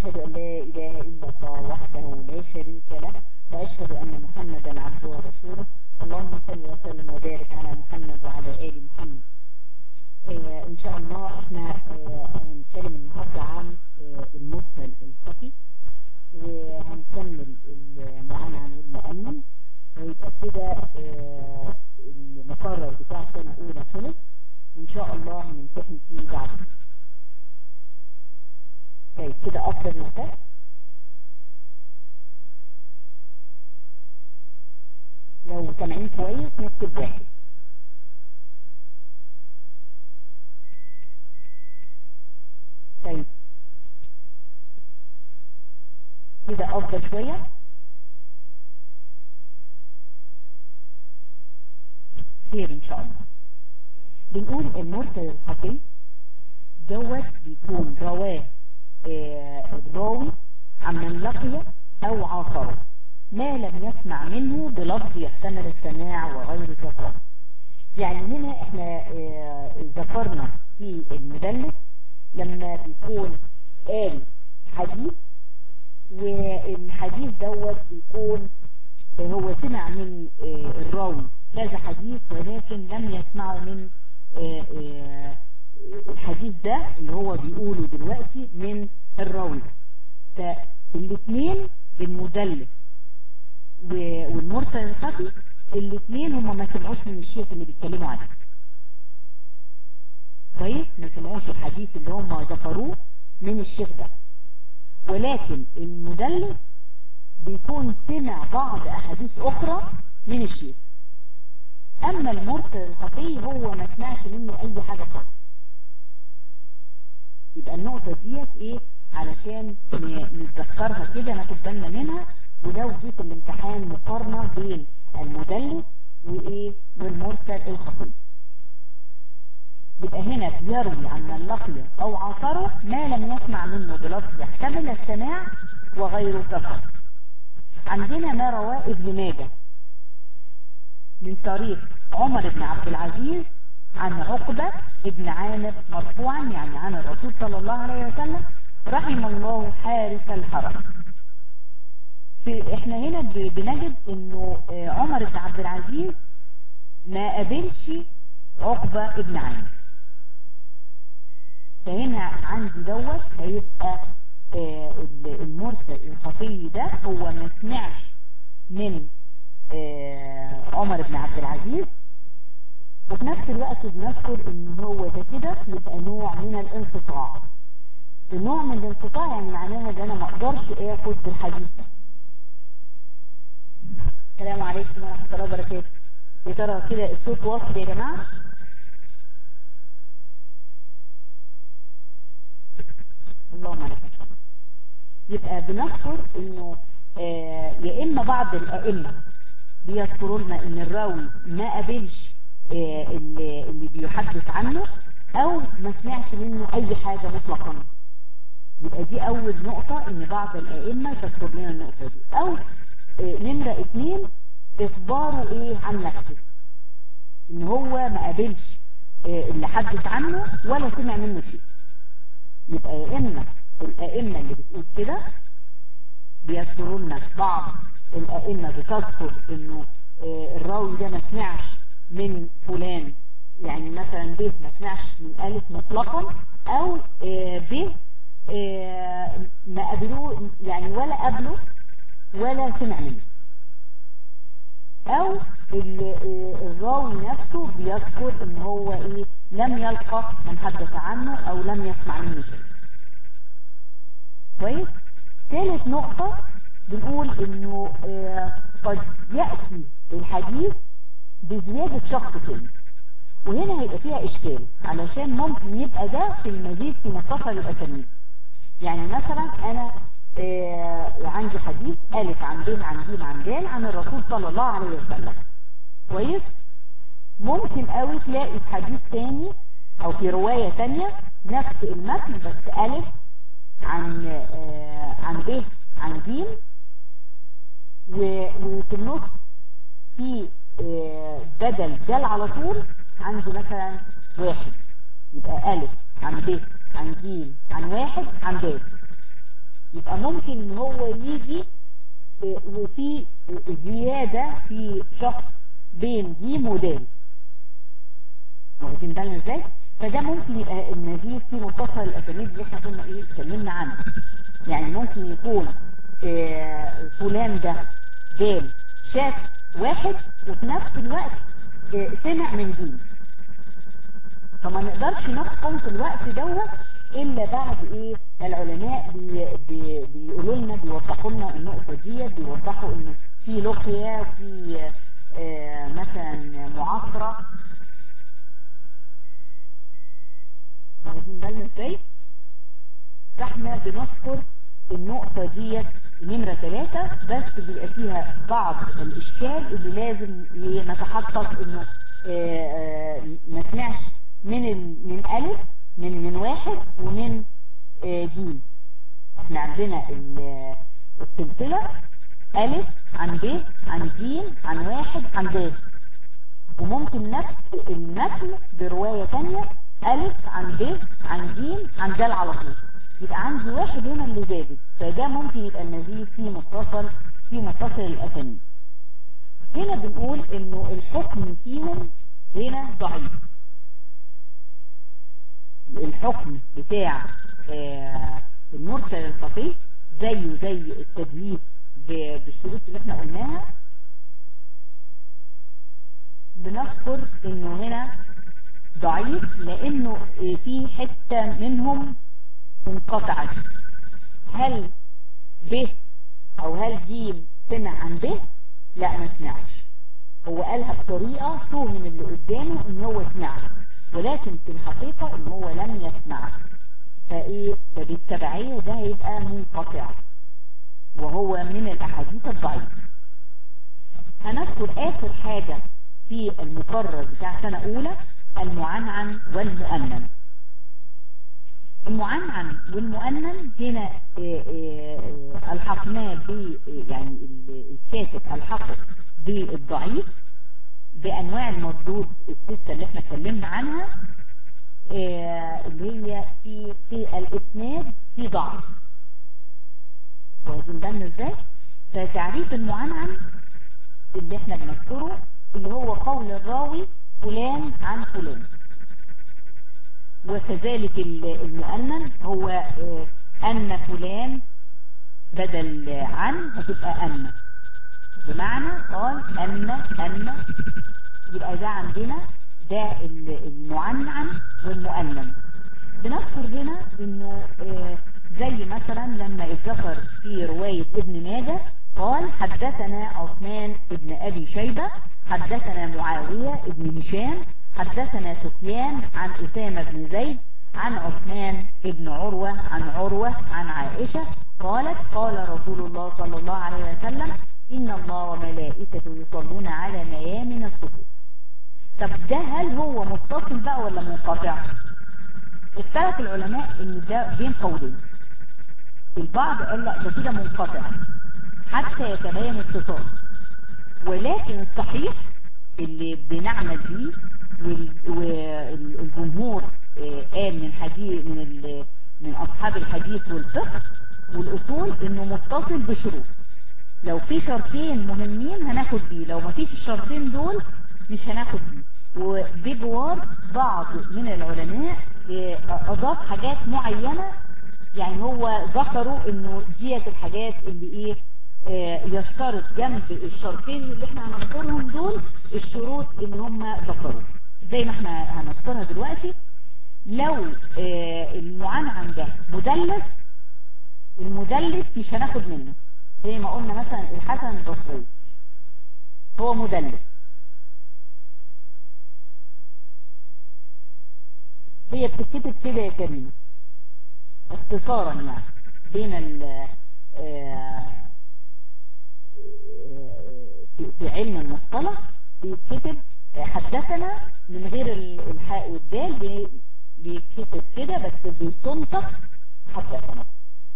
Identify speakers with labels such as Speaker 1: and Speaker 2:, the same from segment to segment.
Speaker 1: وأشهد أن لا إله إلا الله وحده لا شريك له، وأشهد أن محمدا عبده ورسوله. اللهم صل وسلم وبارك على محمد وعلى آل محمد. إن شاء الله احنا هنتكلم النهاردة عن المرسل الخفي، وهنكمل المعنى والمؤمن، ويبقى كده المقرر بتاع السنة الأولى خلص، وإن شاء الله هنمتحن فيه بعد. طيب كده أفضل مثال. لو سامعين كويس نكتب واحد. طيب كده أفضل شوية. خير إن شاء الله. بنقول المرسل الخفي دوت بيكون رواه الراوي عمن لقي أو عاصره ما لم يسمع منه بلفظ يحتمل السماع وغير تفاهم. يعني هنا احنا ذكرنا في المدلس لما بيكون قال حديث، والحديث دوت بيكون هو سمع من الراوي كذا حديث، ولكن لم يسمعه من الحديث ده اللي هو بيقوله دلوقتي من الراوي. فالاثنين المدلس والمرسل الخفي الاثنين هما ما سمعوش من الشيخ اللي بيتكلموا عنه كويس، ما سمعوش الحديث اللي هما ذكروه من الشيخ ده، ولكن المدلس بيكون سمع بعض احاديث اخرى من الشيخ. اما المرسل الخفي هو ما سمعش منه اي حاجة خالص. يبقى النقطة ديت ايه علشان نتذكرها كده، ناخد بالنا منها، ولو جه في الامتحان مقارنة بين المدلس وايه والمرسل الخفي. يبقى هنا بيروي عن من لقي او عاصره ما لم يسمع منه بلفظ يحتمل السماع وغيره كفر. عندنا ما رواه ابن ماجه من طريق عمر بن عبد العزيز عن عقبة ابن عامر مرفوعا، يعني عن الرسول صلى الله عليه وسلم: رحم الله حارس الحرس. احنا هنا بنجد انه عمر بن عبد العزيز ما قابلش عقبة ابن عامر، فهنا عندي دوت هيبقى المرسل الخفي ده هو ما سمعش من عمر بن عبد العزيز، وفي نفس الوقت بنذكر ان هو ده كده يبقى نوع من الانقطاع. النوع من الانقطاع يعني معناها ان انا ما اقدرش اخد بالحديث ده. السلام عليكم ورحمة الله وبركاته. يا ترى كده الصوت واصل يا جماعة؟ اللهم لك الحمد. يبقى بنذكر انه يا اما بعض الائمة بيذكروا لنا ان الراوي ما قابلش اللي بيحدث عنه او ما سمعش منه اي حاجة مطلقا. يبقى دي اول نقطة، ان بعض الائمة تذكر لنا النقطة دي. او نمرة 2 اخباره ايه عن نفسه، ان هو ما قابلش اللي حدث عنه ولا سمع منه شيء. يبقى يا اما الائمة اللي بتقول كده بيذكروا لنا، بعض الائمة بتذكر انه الراوي ده ما سمعش من فلان، يعني مثلا ب ما سمعش من الف مطلقا، او ب ما قابلوه يعني ولا قابله ولا سمع منه، او الراوي نفسه بيذكر ان هو ايه لم يلقى من حدث عنه او لم يسمع منه شيء. كويس. ثالث نقطة بنقول انه قد يأتي الحديث بزيادة شخص تاني، وهنا هيبقى فيها اشكال، علشان ممكن يبقى ده في المزيد في متصل الاسانيد. يعني مثلا انا عندي حديث الف عن ب عن ج عن د عن الرسول صلى الله عليه وسلم. كويس. ممكن قوي تلاقي في حديث تاني او في رواية تانية نفس المتن، بس الف عن ب عن ج، وفي النص في بدل دال على طول عندي مثلا واحد، يبقى الف عن ب عن ج عن واحد عن د. يبقى ممكن ان هو يجي وفي زيادة في شخص بين جيم ودال، واخدين بالنا ازاي؟ فده ممكن يبقى المزيد في متصل الاسانيد اللي احنا كنا اتكلمنا عنها. يعني ممكن يكون فلان ده دال شاف واحد وفي نفس الوقت سمع من جيم، فما نقدرش نحكم في الوقت دوت الا بعد ايه العلماء بيقولوا لنا، بيوضحوا لنا النقطه دي، بيوضحوا انه في لقيا، في مثلا معاصره، واخدين بالنا ازاي؟ فاحنا بنذكر النقطه دي نمره 3 بس، بيبقى فيها بعض الاشكال اللي لازم نتحقق انه ما سمعش من ألف، من واحد ومن جيم. احنا عندنا السلسلة ألف عن ب عن جيم عن واحد عن د، وممكن نفس المتن برواية تانية ألف عن ب عن جيم عن د على طول، يبقى عندي واحد هنا اللي زادت، فده ممكن يبقى المزيد في متصل الأسانيد. هنا بنقول انه الحكم فيهم هنا ضعيف. الحكم بتاع المرسل الخفي زيه زي التدليس بالشروط اللي احنا قلناها، بنذكر انه هنا ضعيف لانه في حتة منهم انقطعت. هل ب او هل جيم سمع عن ب؟ لا ما سمعش، هو قالها بطريقة توهم اللي قدامه ان هو سمعها، ولكن في الحقيقة ان هو لم يسمعها، فبالتبعية ده هيبقى منقطع وهو من الاحاديث الضعيفة. هنذكر اخر حاجة في المقرر بتاع سنة اولى، المعنعن والمؤنن. المعنعن والمؤنن هنا الحقناه يعني الكاتب الحقه بالضعيف بانواع المردود الستة اللي احنا اتكلمنا عنها، اللي هي في الاسناد في ضعف، واخدين بالنا ازاي؟ فتعريف المعنعن اللي احنا بنذكره اللي هو قول الراوي فلان عن فلان، وكذلك المؤنن هو أن فلان بدل عن هتبقى أن، بمعنى قال أن يبقى ده عندنا ده المعنعن والمؤنن. بنذكر هنا انه زي مثلا لما اتذكر في رواية ابن ماجه قال حدثنا عثمان ابن أبي شيبة حدثنا معاوية ابن هشام حدثنا سفيان عن أسامة بن زيد عن عثمان ابن عروة عن عروة عن عائشة قالت قال رسول الله صلى الله عليه وسلم إن الله وملائكته يصلون على ميامن الصفوف. طب ده هل هو متصل بقى ولا منقطع؟ اختلف العلماء ان ده بين قولين. البعض قال لا ده كده منقطع حتى يتبين اتصال، ولكن الصحيح اللي بنعمل بيه والجمهور قال من حديث من اصحاب الحديث والفقه والاصول انه متصل بشروط. لو في شرطين مهمين هناخد بيه، لو ما فيش الشرطين دول مش هناخد بيه. وبجوار بعض من العلماء اضاف حاجات معينة، يعني هو ذكروا انه ديت الحاجات اللي ايه يشترط جنب الشرطين اللي احنا هنذكرهم دول الشروط اللي هم ذكروا زي ما احنا هنذكرها دلوقتي. لو المعنعن ده مدلس، المدلس مش هناخد منه، زي ما قلنا مثلا الحسن البصري هو مدلس، هي بتتكتب كده يا كريمة اختصارا يعني بين في علم المصطلح بيتكتب حدثنا من غير الحاء والدال، بيتكتب كده بس بيتنطق حدثنا.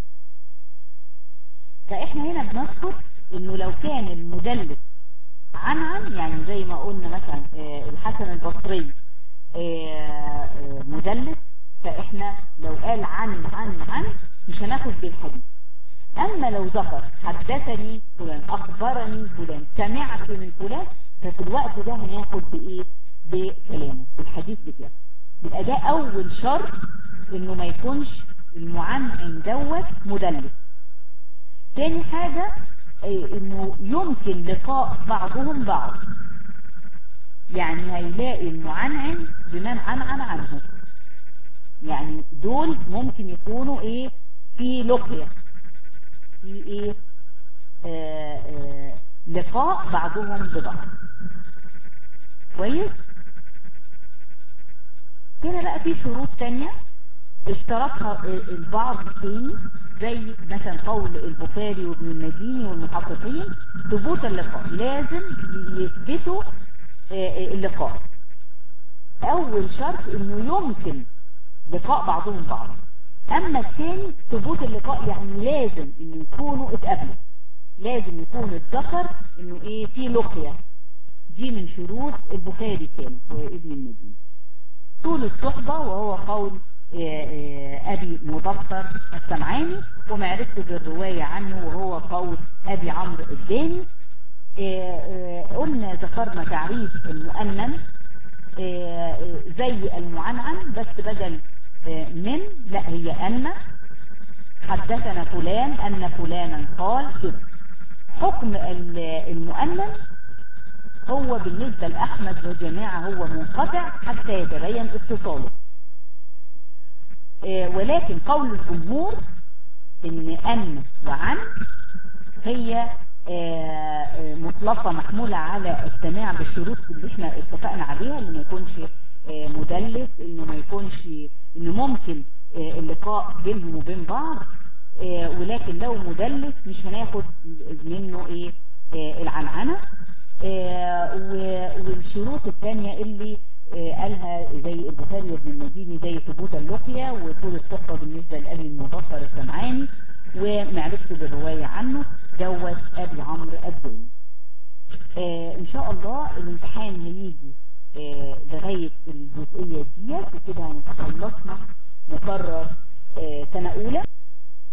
Speaker 1: فاحنا هنا بنذكر انه لو كان المدلس عن يعني زي ما قلنا مثلا الحسن البصري مدلس، فاحنا لو قال عن مش هناخد بالحديث. اما لو ذكر حدثني فلان، اخبرني فلان، سمعت من فلان، ففي الوقت ده هناخد بايه؟ بكلامه، بالحديث بتاعه. يبقى ده اول شرط، انه ما يكونش المعنعن دوت مدلس. تاني حاجة انه يمكن لقاء بعضهم بعض، يعني هيلاقي المعنعن بمن عنعن عنه، يعني دول ممكن يكونوا ايه؟ في لقية، في ايه؟ لقاء بعضهم ببعض. كويس. هنا بقى في شروط تانية اشترطها البعض تاني، زي مثلا قول البخاري وابن المديني والمحققين: ثبوت اللقاء، لازم يثبتوا اللقاء. اول شرط انه يمكن لقاء بعضهم بعض. اما الثاني ثبوت اللقاء، يعني لازم انه يكونوا اتقابلوا، لازم يكون اتذكر انه ايه؟ في لقية. دي من شروط البخاري كانت وابن المديني. طول الصحبة، وهو قول ابي مظفر السمعاني، ومعرفته بالرواية عنه وهو قول ابي عمرو الداني. قلنا ذكرنا تعريف المؤنن زي المعنعن، بس بدل من، لا هي أن. حدثنا فلان أن فلانا قال كده. حكم المؤنن هو بالنسبة لأحمد وجماعة هو منقطع حتى يتبين اتصاله، ولكن قول الجمهور ان وعن هي مطلقة محمولة على السماع بالشروط اللي احنا اتفقنا عليها، اللي ما يكونش مدلس، انه ما يكونش، انه ممكن اللقاء بينهم وبين بعض، ولكن لو مدلس مش هناخد منه ايه؟ العنعنة. والشروط الثانية اللي قالها زي البخاري وابن المديني، زي ثبوت اللقية وطول الصحبة بالنسبة لأبي المظفر السمعاني، ومعرفته بالرواية عنه دوت أبي عمرو الداني. إن شاء الله الامتحان هيجي لغاية الجزئية ديت، وكده هنبقى خلصنا مقرر سنة أولى.